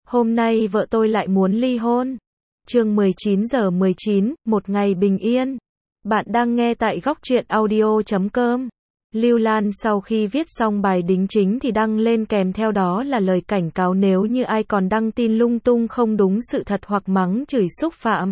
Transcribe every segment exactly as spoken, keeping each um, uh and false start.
Hôm nay vợ tôi lại muốn ly hôn. Chương mười chín giờ mười chín, một ngày bình yên. Bạn đang nghe tại góc truyện audio chấm com. Lưu Lan sau khi viết xong bài đính chính thì đăng lên kèm theo đó là lời cảnh cáo nếu như ai còn đăng tin lung tung không đúng sự thật hoặc mắng chửi xúc phạm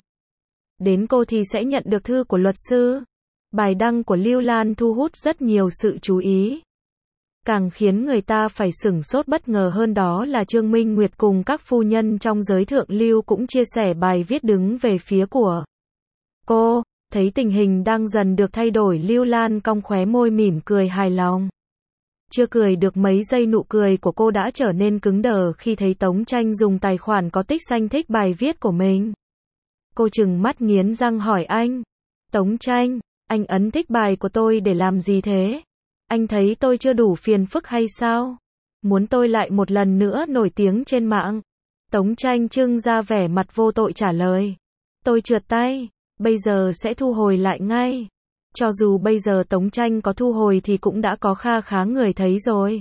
đến cô thì sẽ nhận được thư của luật sư. Bài đăng của Lưu Lan thu hút rất nhiều sự chú ý. Càng khiến người ta phải sửng sốt bất ngờ hơn đó là Trương Minh Nguyệt cùng các phu nhân trong giới thượng lưu cũng chia sẻ bài viết đứng về phía của cô. Thấy tình hình đang dần được thay đổi, Lưu Lan cong khóe môi mỉm cười hài lòng. Chưa cười được mấy giây nụ cười của cô đã trở nên cứng đờ khi thấy Tống Tranh dùng tài khoản có tích xanh thích bài viết của mình. Cô trừng mắt nghiến răng hỏi anh. Tống Tranh, anh ấn thích bài của tôi để làm gì thế? Anh thấy tôi chưa đủ phiền phức hay sao? Muốn tôi lại một lần nữa nổi tiếng trên mạng? Tống Tranh trưng ra vẻ mặt vô tội trả lời. Tôi trượt tay, bây giờ sẽ thu hồi lại ngay. Cho dù bây giờ Tống Tranh có thu hồi thì cũng đã có kha khá người thấy rồi.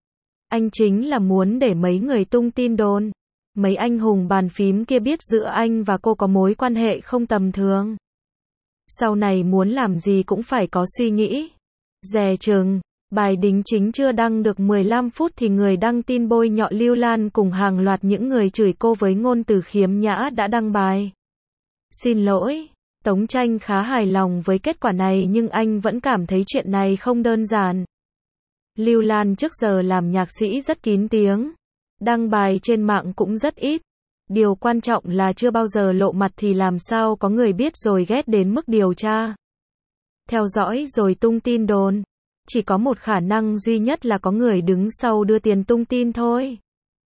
Anh chính là muốn để mấy người tung tin đồn. Mấy anh hùng bàn phím kia biết giữa anh và cô có mối quan hệ không tầm thường. Sau này muốn làm gì cũng phải có suy nghĩ. Dè chừng, bài đính chính chưa đăng được mười lăm phút thì người đăng tin bôi nhọ Lưu Lan cùng hàng loạt những người chửi cô với ngôn từ khiếm nhã đã đăng bài. Xin lỗi, Tống Tranh khá hài lòng với kết quả này nhưng anh vẫn cảm thấy chuyện này không đơn giản. Lưu Lan trước giờ làm nhạc sĩ rất kín tiếng, đăng bài trên mạng cũng rất ít. Điều quan trọng là chưa bao giờ lộ mặt thì làm sao có người biết rồi ghét đến mức điều tra, theo dõi rồi tung tin đồn. Chỉ có một khả năng duy nhất là có người đứng sau đưa tiền tung tin thôi.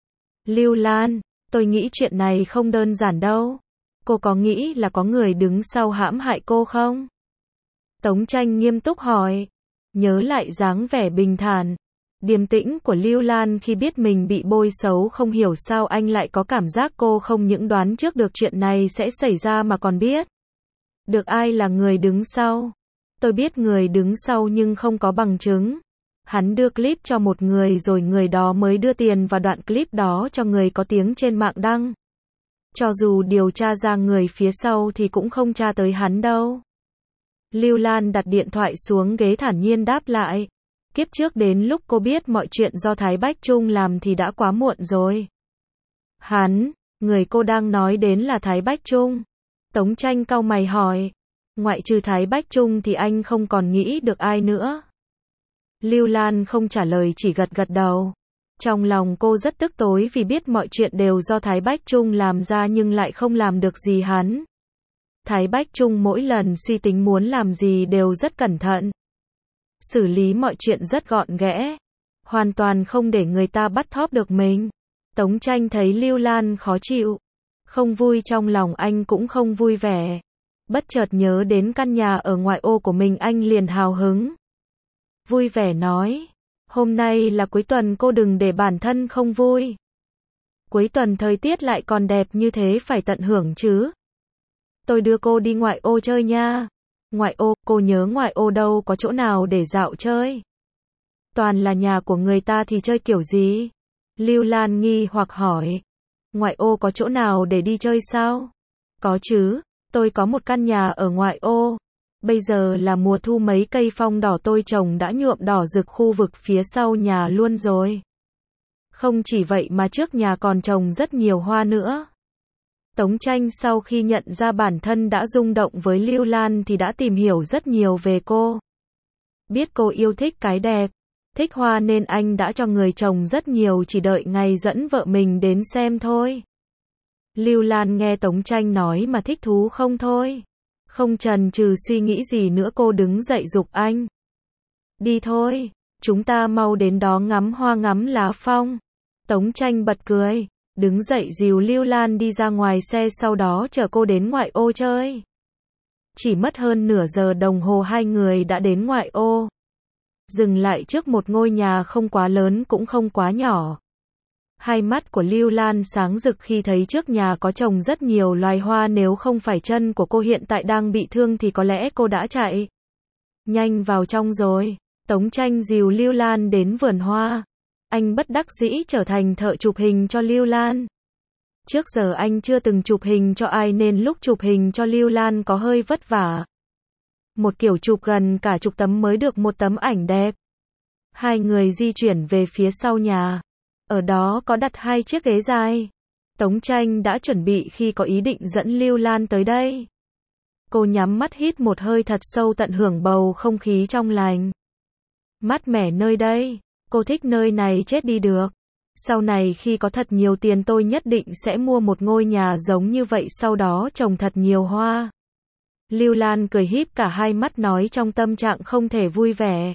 Lưu Lan, tôi nghĩ chuyện này không đơn giản đâu. Cô có nghĩ là có người đứng sau hãm hại cô không? Tống Tranh nghiêm túc hỏi. Nhớ lại dáng vẻ bình thản, điềm tĩnh của Lưu Lan khi biết mình bị bôi xấu, không hiểu sao anh lại có cảm giác cô không những đoán trước được chuyện này sẽ xảy ra mà còn biết được ai là người đứng sau. Tôi biết người đứng sau nhưng không có bằng chứng. Hắn đưa clip cho một người rồi người đó mới đưa tiền và đoạn clip đó cho người có tiếng trên mạng đăng. Cho dù điều tra ra người phía sau thì cũng không tra tới hắn đâu. Lưu Lan đặt điện thoại xuống ghế thản nhiên đáp lại. Kiếp trước đến lúc cô biết mọi chuyện do Thái Bách Trung làm thì đã quá muộn rồi. Hắn, người cô đang nói đến là Thái Bách Trung. Tống Tranh cau mày hỏi. Ngoại trừ Thái Bách Trung thì anh không còn nghĩ được ai nữa. Lưu Lan không trả lời chỉ gật gật đầu. Trong lòng cô rất tức tối vì biết mọi chuyện đều do Thái Bách Trung làm ra nhưng lại không làm được gì hắn. Thái Bách Trung mỗi lần suy tính muốn làm gì đều rất cẩn thận. Xử lý mọi chuyện rất gọn ghẽ. Hoàn toàn không để người ta bắt thóp được mình. Tống Tranh thấy Lưu Lan khó chịu. Không vui trong lòng anh cũng không vui vẻ. Bất chợt nhớ đến căn nhà ở ngoại ô của mình anh liền hào hứng. Vui vẻ nói. Hôm nay là cuối tuần, cô đừng để bản thân không vui. Cuối tuần thời tiết lại còn đẹp như thế phải tận hưởng chứ. Tôi đưa cô đi ngoại ô chơi nha. Ngoại ô, cô nhớ ngoại ô đâu có chỗ nào để dạo chơi? Toàn là nhà của người ta thì chơi kiểu gì? Lưu Lan nghi hoặc hỏi. Ngoại ô có chỗ nào để đi chơi sao? Có chứ, tôi có một căn nhà ở ngoại ô. Bây giờ là mùa thu, mấy cây phong đỏ tôi trồng đã nhuộm đỏ rực khu vực phía sau nhà luôn rồi. Không chỉ vậy mà trước nhà còn trồng rất nhiều hoa nữa. Tống Tranh sau khi nhận ra bản thân đã rung động với Lưu Lan thì đã tìm hiểu rất nhiều về cô. Biết cô yêu thích cái đẹp, thích hoa nên anh đã cho người trồng rất nhiều, chỉ đợi ngày dẫn vợ mình đến xem thôi. Lưu Lan nghe Tống Tranh nói mà thích thú không thôi. Không chần chừ suy nghĩ gì nữa cô đứng dậy giục anh. Đi thôi, chúng ta mau đến đó ngắm hoa ngắm lá phong. Tống Tranh bật cười, đứng dậy dìu Lưu Lan đi ra ngoài xe, sau đó chở cô đến ngoại ô chơi. Chỉ mất hơn nửa giờ đồng hồ hai người đã đến ngoại ô. Dừng lại trước một ngôi nhà không quá lớn cũng không quá nhỏ. Hai mắt của Lưu Lan sáng rực khi thấy trước nhà có trồng rất nhiều loài hoa, nếu không phải chân của cô hiện tại đang bị thương thì có lẽ cô đã chạy nhanh vào trong rồi. Tống Tranh dìu Lưu Lan đến vườn hoa. Anh bất đắc dĩ trở thành thợ chụp hình cho Lưu Lan. Trước giờ anh chưa từng chụp hình cho ai nên lúc chụp hình cho Lưu Lan có hơi vất vả. Một kiểu chụp gần cả chục tấm mới được một tấm ảnh đẹp. Hai người di chuyển về phía sau nhà. Ở đó có đặt hai chiếc ghế dài. Tống Tranh đã chuẩn bị khi có ý định dẫn Lưu Lan tới đây. Cô nhắm mắt hít một hơi thật sâu tận hưởng bầu không khí trong lành. Mát mẻ nơi đây. Cô thích nơi này chết đi được. Sau này khi có thật nhiều tiền tôi nhất định sẽ mua một ngôi nhà giống như vậy, sau đó trồng thật nhiều hoa. Lưu Lan cười híp cả hai mắt, nói trong tâm trạng không thể vui vẻ,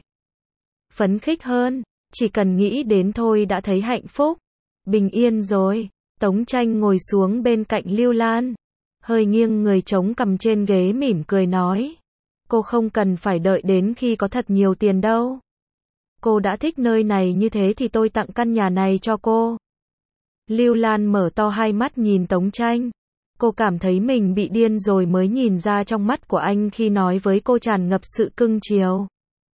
phấn khích hơn. Chỉ cần nghĩ đến thôi đã thấy hạnh phúc. Bình yên rồi. Tống Tranh ngồi xuống bên cạnh Lưu Lan, hơi nghiêng người chống cằm trên ghế mỉm cười nói. Cô không cần phải đợi đến khi có thật nhiều tiền đâu. Cô đã thích nơi này như thế thì tôi tặng căn nhà này cho cô. Lưu Lan mở to hai mắt nhìn Tống Tranh. Cô cảm thấy mình bị điên rồi mới nhìn ra trong mắt của anh khi nói với cô tràn ngập sự cưng chiều.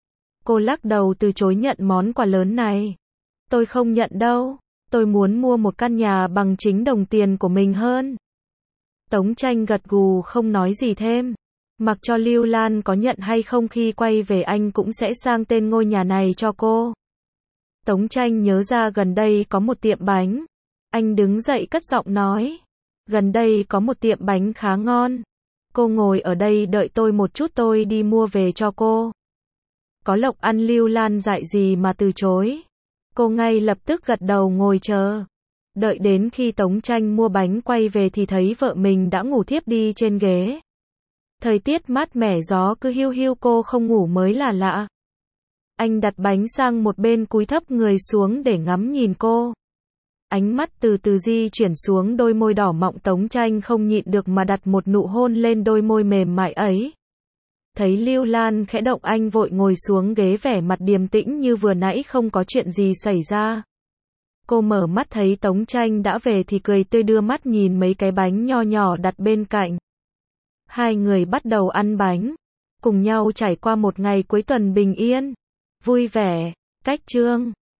Cô lắc đầu từ chối nhận món quà lớn này. Tôi không nhận đâu. Tôi muốn mua một căn nhà bằng chính đồng tiền của mình hơn. Tống Tranh gật gù không nói gì thêm. Mặc cho Lưu Lan có nhận hay không, khi quay về anh cũng sẽ sang tên ngôi nhà này cho cô. Tống Tranh nhớ ra gần đây có một tiệm bánh. Anh đứng dậy cất giọng nói. Gần đây có một tiệm bánh khá ngon. Cô ngồi ở đây đợi tôi một chút, tôi đi mua về cho cô. Có lộc ăn, Lưu Lan dại gì mà từ chối. Cô ngay lập tức gật đầu ngồi chờ. Đợi đến khi Tống Tranh mua bánh quay về thì thấy vợ mình đã ngủ thiếp đi trên ghế. Thời tiết mát mẻ, gió cứ hiu hiu, cô không ngủ mới là lạ. Anh đặt bánh sang một bên, cúi thấp người xuống để ngắm nhìn cô. Ánh mắt từ từ di chuyển xuống đôi môi đỏ mọng. Tống Tranh không nhịn được mà đặt một nụ hôn lên đôi môi mềm mại ấy. Thấy Lưu Lan khẽ động, anh vội ngồi xuống ghế, vẻ mặt điềm tĩnh như vừa nãy không có chuyện gì xảy ra. Cô mở mắt thấy Tống Tranh đã về thì cười tươi, đưa mắt nhìn mấy cái bánh nho nhỏ đặt bên cạnh. Hai người bắt đầu ăn bánh, cùng nhau trải qua một ngày cuối tuần bình yên, vui vẻ. Cách chương